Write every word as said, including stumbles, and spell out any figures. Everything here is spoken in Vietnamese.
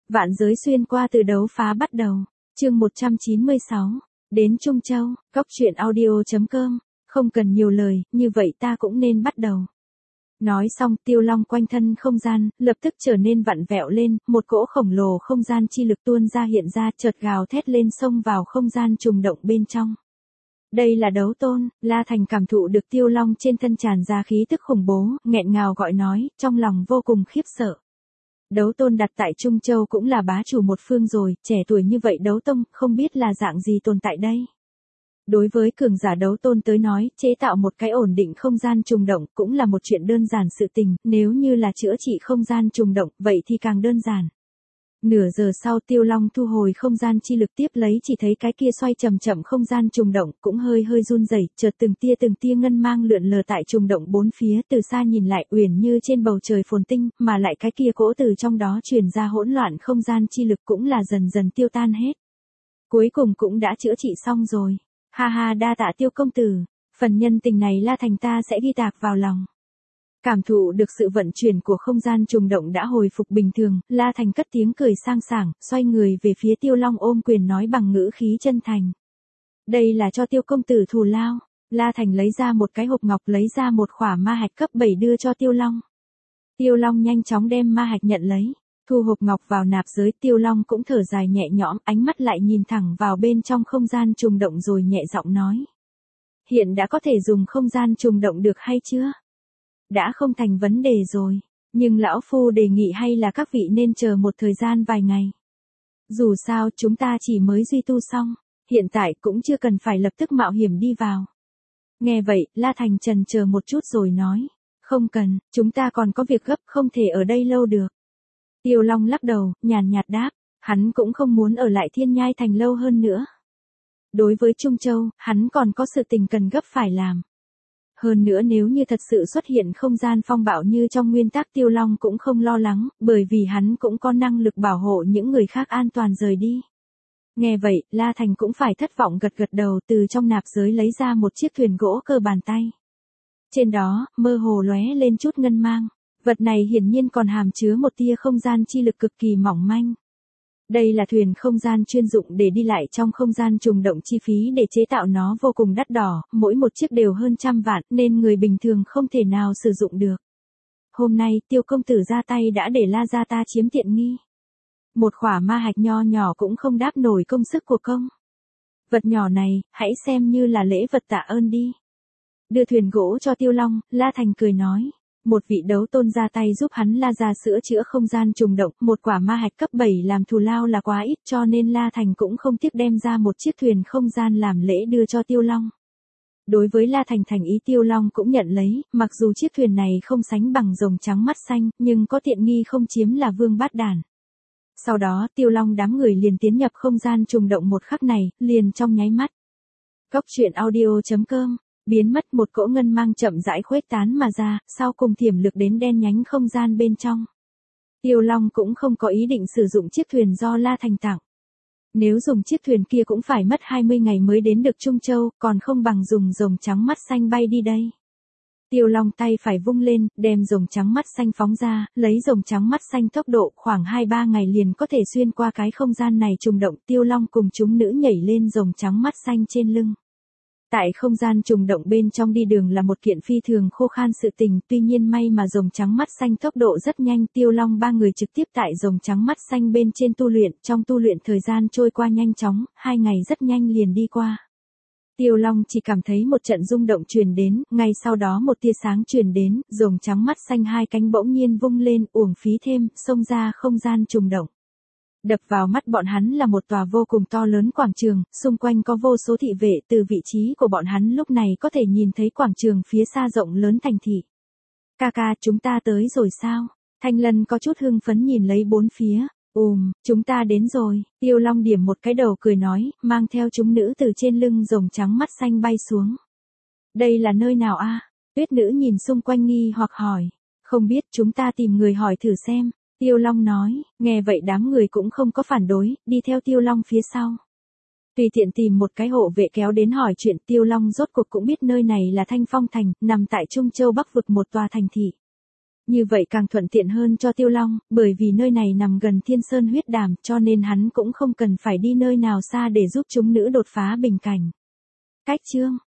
Vạn giới xuyên qua từ đấu phá bắt đầu. Chương một trăm chín mươi sáu. Đến Trung Châu, Cóc truyện audio chấm com. Không cần nhiều lời, như vậy ta cũng nên bắt đầu. Nói xong, Tiêu Long quanh thân không gian, lập tức trở nên vặn vẹo lên, một cỗ khổng lồ không gian chi lực tuôn ra hiện ra, chợt gào thét lên xông vào không gian trùng động bên trong. Đây là đấu tôn, La Thành cảm thụ được Tiêu Long trên thân tràn ra khí tức khủng bố, nghẹn ngào gọi nói, trong lòng vô cùng khiếp sợ. Đấu tôn đặt tại Trung Châu cũng là bá chủ một phương rồi, trẻ tuổi như vậy đấu tông, không biết là dạng gì tồn tại đây. Đối với cường giả đấu tôn tới nói, chế tạo một cái ổn định không gian trùng động cũng là một chuyện đơn giản sự tình, nếu như là chữa trị không gian trùng động, vậy thì càng đơn giản. Nửa giờ sau Tiêu Long thu hồi không gian chi lực tiếp lấy chỉ thấy cái kia xoay chậm chậm không gian trùng động cũng hơi hơi run rẩy, chợt từng tia từng tia ngân mang lượn lờ tại trùng động bốn phía, từ xa nhìn lại uyển như trên bầu trời phồn tinh, mà lại cái kia cỗ từ trong đó truyền ra hỗn loạn không gian chi lực cũng là dần dần tiêu tan hết. Cuối cùng cũng đã chữa trị xong rồi. Ha ha, đa tạ Tiêu công tử, phần nhân tình này La Thành ta sẽ ghi tạc vào lòng. Cảm thụ được sự vận chuyển của không gian trùng động đã hồi phục bình thường, La Thành cất tiếng cười sang sảng, xoay người về phía Tiêu Long ôm quyền nói bằng ngữ khí chân thành. Đây là cho Tiêu công tử thù lao. La Thành lấy ra một cái hộp ngọc, lấy ra một khỏa ma hạch cấp bảy đưa cho Tiêu Long. Tiêu Long nhanh chóng đem ma hạch nhận lấy, thu hộp ngọc vào nạp giới. Tiêu Long cũng thở dài nhẹ nhõm, ánh mắt lại nhìn thẳng vào bên trong không gian trùng động rồi nhẹ giọng nói. Hiện đã có thể dùng không gian trùng động được hay chưa? Đã không thành vấn đề rồi, nhưng lão phu đề nghị hay là các vị nên chờ một thời gian vài ngày. Dù sao chúng ta chỉ mới duy tu xong, hiện tại cũng chưa cần phải lập tức mạo hiểm đi vào. Nghe vậy, La Thành chần chờ một chút rồi nói, không cần, chúng ta còn có việc gấp, không thể ở đây lâu được. Tiêu Long lắc đầu, nhàn nhạt đáp, hắn cũng không muốn ở lại Thiên Nhai Thành lâu hơn nữa. Đối với Trung Châu, hắn còn có sự tình cần gấp phải làm. Hơn nữa nếu như thật sự xuất hiện không gian phong bạo như trong nguyên tắc, Tiêu Long cũng không lo lắng, bởi vì hắn cũng có năng lực bảo hộ những người khác an toàn rời đi. Nghe vậy, La Thành cũng phải thất vọng gật gật đầu, từ trong nạp giới lấy ra một chiếc thuyền gỗ cơ bàn tay. Trên đó, mơ hồ lóe lên chút ngân mang. Vật này hiển nhiên còn hàm chứa một tia không gian chi lực cực kỳ mỏng manh. Đây là thuyền không gian chuyên dụng để đi lại trong không gian trùng động, chi phí để chế tạo nó vô cùng đắt đỏ, mỗi một chiếc đều hơn trăm vạn nên người bình thường không thể nào sử dụng được. Hôm nay Tiêu công tử ra tay đã để La gia ta chiếm tiện nghi. Một khỏa ma hạch nho nhỏ cũng không đáp nổi công sức của công. Vật nhỏ này, hãy xem như là lễ vật tạ ơn đi. Đưa thuyền gỗ cho Tiêu Long, La Thành cười nói. Một vị đấu tôn ra tay giúp hắn La gia sửa chữa không gian trùng động, một quả ma hạch cấp bảy làm thù lao là quá ít, cho nên La Thành cũng không tiếc đem ra một chiếc thuyền không gian làm lễ đưa cho Tiêu Long. Đối với La Thành thành ý, Tiêu Long cũng nhận lấy, mặc dù chiếc thuyền này không sánh bằng rồng trắng mắt xanh, nhưng có tiện nghi không chiếm là vương bát đàn. Sau đó Tiêu Long đám người liền tiến nhập không gian trùng động một khắc này, liền trong nháy mắt. Cóc truyện audio chấm com. Biến mất, một cỗ ngân mang chậm rãi khuếch tán mà ra, sau cùng thiểm lực đến đen nhánh không gian bên trong. Tiêu Long cũng không có ý định sử dụng chiếc thuyền do La Thành tặng. Nếu dùng chiếc thuyền kia cũng phải mất hai mươi ngày mới đến được Trung Châu, còn không bằng dùng rồng trắng mắt xanh bay đi đây. Tiêu Long tay phải vung lên, đem rồng trắng mắt xanh phóng ra, lấy rồng trắng mắt xanh tốc độ khoảng hai ba ngày liền có thể xuyên qua cái không gian này trùng động. Tiêu Long cùng chúng nữ nhảy lên rồng trắng mắt xanh trên lưng. Tại không gian trùng động bên trong đi đường là một kiện phi thường khô khan sự tình, tuy nhiên may mà rồng trắng mắt xanh tốc độ rất nhanh. Tiêu Long ba người trực tiếp tại rồng trắng mắt xanh bên trên tu luyện, trong tu luyện thời gian trôi qua nhanh chóng, hai ngày rất nhanh liền đi qua. Tiêu Long chỉ cảm thấy một trận rung động truyền đến, ngay sau đó một tia sáng truyền đến, rồng trắng mắt xanh hai cánh bỗng nhiên vung lên, uổng phí thêm, xông ra không gian trùng động. Đập vào mắt bọn hắn là một tòa vô cùng to lớn quảng trường, xung quanh có vô số thị vệ, từ vị trí của bọn hắn lúc này có thể nhìn thấy quảng trường phía xa rộng lớn thành thị. Ca ca, chúng ta tới rồi sao? Thanh Lân có chút hưng phấn nhìn lấy bốn phía. Ùm, chúng ta đến rồi. Tiêu Long điểm một cái đầu cười nói, mang theo chúng nữ từ trên lưng rồng trắng mắt xanh bay xuống. Đây là nơi nào a? Tuyết nữ nhìn xung quanh nghi hoặc hỏi. Không biết, chúng ta tìm người hỏi thử xem. Tiêu Long nói, nghe vậy đám người cũng không có phản đối, đi theo Tiêu Long phía sau. Tùy tiện tìm một cái hộ vệ kéo đến hỏi chuyện. Tiêu Long rốt cuộc cũng biết nơi này là Thanh Phong Thành, nằm tại Trung Châu Bắc vực một tòa thành thị. Như vậy càng thuận tiện hơn cho Tiêu Long, bởi vì nơi này nằm gần Thiên Sơn huyết đàm, cho nên hắn cũng không cần phải đi nơi nào xa để giúp chúng nữ đột phá bình cảnh. Cách chương